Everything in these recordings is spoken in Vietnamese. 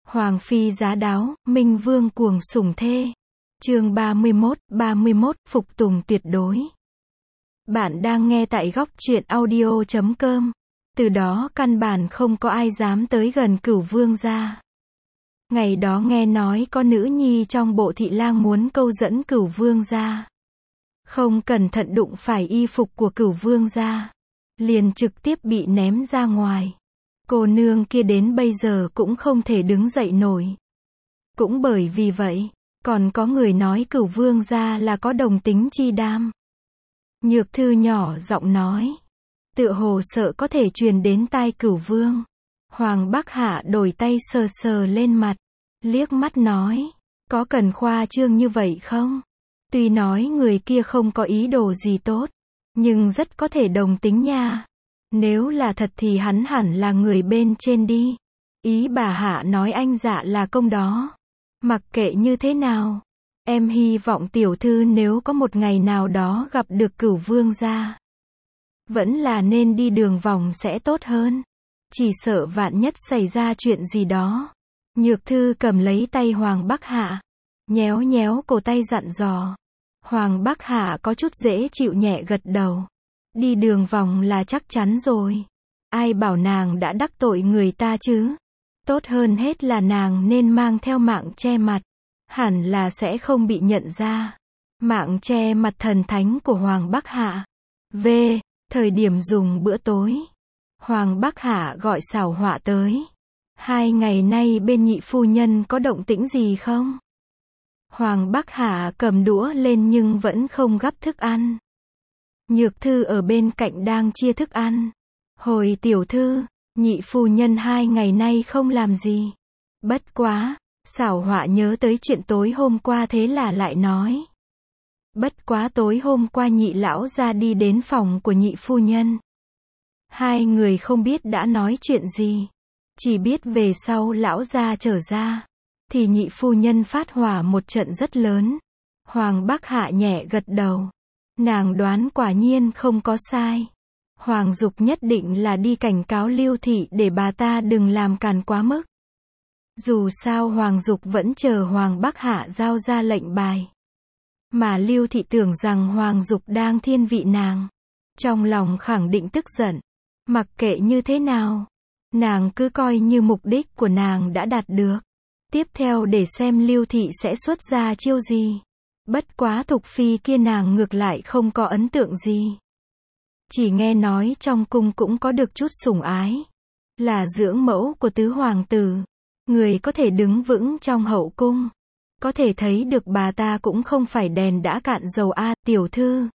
Hoàng phi giá đáo, Minh Vương cuồng sủng thê. Chương 31, phục tùng tuyệt đối. Bạn đang nghe tại góc truyện audio.com. Từ đó căn bản không có ai dám tới gần Cửu Vương gia. Ngày đó nghe nói có nữ nhi trong bộ thị lang muốn câu dẫn Cửu Vương gia. Không cẩn thận đụng phải y phục của Cửu Vương gia, liền trực tiếp bị ném ra ngoài. Cô nương kia đến bây giờ cũng không thể đứng dậy nổi. Cũng bởi vì vậy, còn có người nói Cửu Vương gia là có đồng tính chi đam. Nhược Thư nhỏ giọng nói, tựa hồ sợ có thể truyền đến tai Cửu Vương. Hoàng Bắc Hạ đổi tay sờ sờ lên mặt, liếc mắt nói, có cần khoa trương như vậy không? Tuy nói người kia không có ý đồ gì tốt, nhưng rất có thể đồng tính nha. Nếu là thật thì hắn hẳn là người bên trên đi. Ý bà Hạ nói anh dạ là công đó. Mặc kệ như thế nào, em hy vọng tiểu thư nếu có một ngày nào đó gặp được Cửu Vương gia, vẫn là nên đi đường vòng sẽ tốt hơn. Chỉ sợ vạn nhất xảy ra chuyện gì đó. Nhược Thư cầm lấy tay Hoàng Bắc Hạ, nhéo nhéo cổ tay dặn dò. Hoàng Bắc Hạ có chút dễ chịu nhẹ gật đầu. Đi đường vòng là chắc chắn rồi. Ai bảo nàng đã đắc tội người ta chứ? Tốt hơn hết là nàng nên mang theo mạng che mặt. Hẳn là sẽ không bị nhận ra. Mạng che mặt thần thánh của Hoàng Bắc Hạ. Thời điểm dùng bữa tối, Hoàng Bắc Hạ gọi Xảo Họa tới. 2 ngày nay bên nhị phu nhân có động tĩnh gì không? Hoàng Bắc Hạ cầm đũa lên nhưng vẫn không gắp thức ăn. Nhược Thư ở bên cạnh đang chia thức ăn. Hồi tiểu thư, nhị phu nhân 2 ngày nay không làm gì. Bất quá, Xảo Họa nhớ tới chuyện tối hôm qua thế là lại nói. Bất quá tối hôm qua nhị lão ra đi đến phòng của nhị phu nhân. 2 người không biết đã nói chuyện gì. Chỉ biết về sau lão gia trở ra, thì nhị phu nhân phát hỏa một trận rất lớn. Hoàng Bắc Hạ nhẹ gật đầu. Nàng đoán quả nhiên không có sai. Hoàng Dục nhất định là đi cảnh cáo Lưu Thị để bà ta đừng làm càn quá mức. Dù sao Hoàng Dục vẫn chờ Hoàng Bắc Hạ giao ra lệnh bài. Mà Lưu Thị tưởng rằng Hoàng Dục đang thiên vị nàng. Trong lòng khẳng định tức giận. Mặc kệ như thế nào, nàng cứ coi như mục đích của nàng đã đạt được. Tiếp theo để xem Lưu Thị sẽ xuất ra chiêu gì. Bất quá Thục Phi kia nàng ngược lại không có ấn tượng gì. Chỉ nghe nói trong cung cũng có được chút sủng ái. Là dưỡng mẫu của tứ hoàng tử. Người có thể đứng vững trong hậu cung. Có thể thấy được bà ta cũng không phải đèn đã cạn dầu a. Tiểu thư,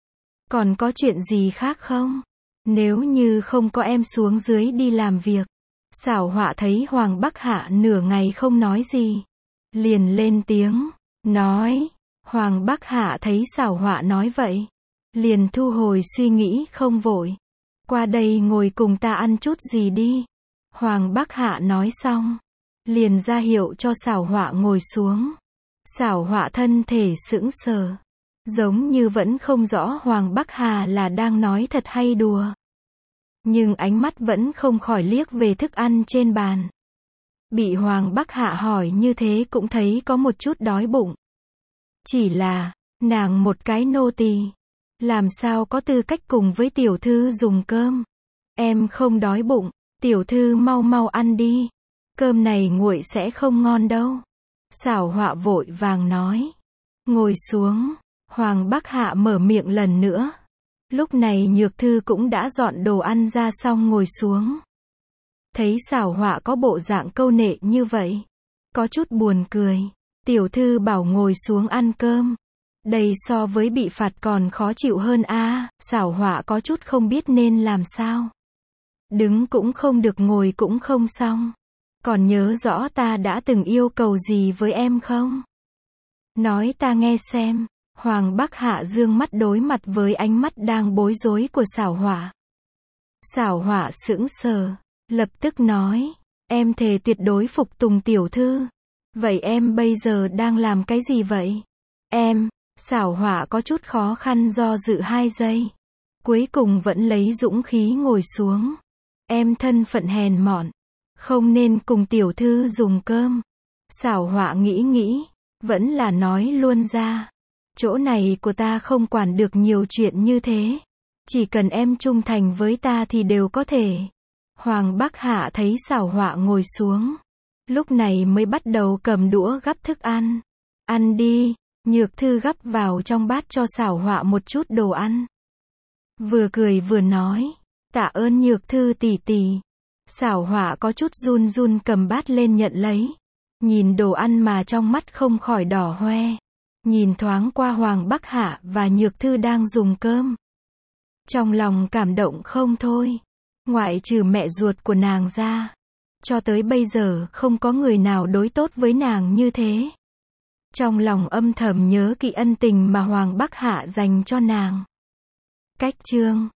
còn có chuyện gì khác không? Nếu như không có em xuống dưới đi làm việc. Xảo Họa thấy Hoàng Bắc Hạ nửa ngày không nói gì, liền lên tiếng, nói. Hoàng Bắc Hạ thấy Xảo Họa nói vậy, liền thu hồi suy nghĩ không vội. Qua đây ngồi cùng ta ăn chút gì đi. Hoàng Bắc Hạ nói xong, liền ra hiệu cho Xảo Họa ngồi xuống. Xảo Họa thân thể sững sờ, giống như vẫn không rõ Hoàng Bắc Hà là đang nói thật hay đùa. Nhưng ánh mắt vẫn không khỏi liếc về thức ăn trên bàn. Bị Hoàng Bắc Hạ hỏi như thế cũng thấy có một chút đói bụng. Chỉ là, nàng một cái nô tỳ, làm sao có tư cách cùng với tiểu thư dùng cơm. Em không đói bụng, tiểu thư mau mau ăn đi. Cơm này nguội sẽ không ngon đâu. Xảo Họa vội vàng nói. Ngồi xuống, Hoàng Bắc Hạ mở miệng lần nữa. Lúc này Nhược Thư cũng đã dọn đồ ăn ra xong ngồi xuống. Thấy Xảo Họa có bộ dạng câu nệ như vậy, có chút buồn cười. Tiểu thư bảo ngồi xuống ăn cơm. Đây so với bị phạt còn khó chịu hơn a. Xảo Họa có chút không biết nên làm sao. Đứng cũng không được, ngồi cũng không xong. Còn nhớ rõ ta đã từng yêu cầu gì với em không? Nói ta nghe xem. Hoàng Bắc Hạ dương mắt đối mặt với ánh mắt đang bối rối của Xảo Họa. Xảo Họa sững sờ, lập tức nói, em thề tuyệt đối phục tùng tiểu thư. Vậy em bây giờ đang làm cái gì vậy? Xảo Họa có chút khó khăn do dự 2 giây. Cuối cùng vẫn lấy dũng khí ngồi xuống. Em thân phận hèn mọn, Không nên cùng tiểu thư dùng cơm. Xảo Họa nghĩ nghĩ, vẫn là nói luôn ra. Chỗ này của ta không quản được nhiều chuyện như thế. Chỉ cần em trung thành với ta thì đều có thể. Hoàng Bắc Hạ thấy Xảo Họa ngồi xuống. Lúc này mới bắt đầu cầm đũa gắp thức ăn. Ăn đi, Nhược Thư gắp vào trong bát cho Xảo Họa một chút đồ ăn. Vừa cười vừa nói, tạ ơn Nhược Thư tỷ tỷ. Xảo Họa có chút run run cầm bát lên nhận lấy. Nhìn đồ ăn mà trong mắt không khỏi đỏ hoe. Nhìn thoáng qua Hoàng Bắc Hạ và Nhược Thư đang dùng cơm. Trong lòng cảm động không thôi. Ngoại trừ mẹ ruột của nàng ra, cho tới bây giờ không có người nào đối tốt với nàng như thế. Trong lòng âm thầm nhớ kỹ ân tình mà Hoàng Bắc Hạ dành cho nàng. Cách chương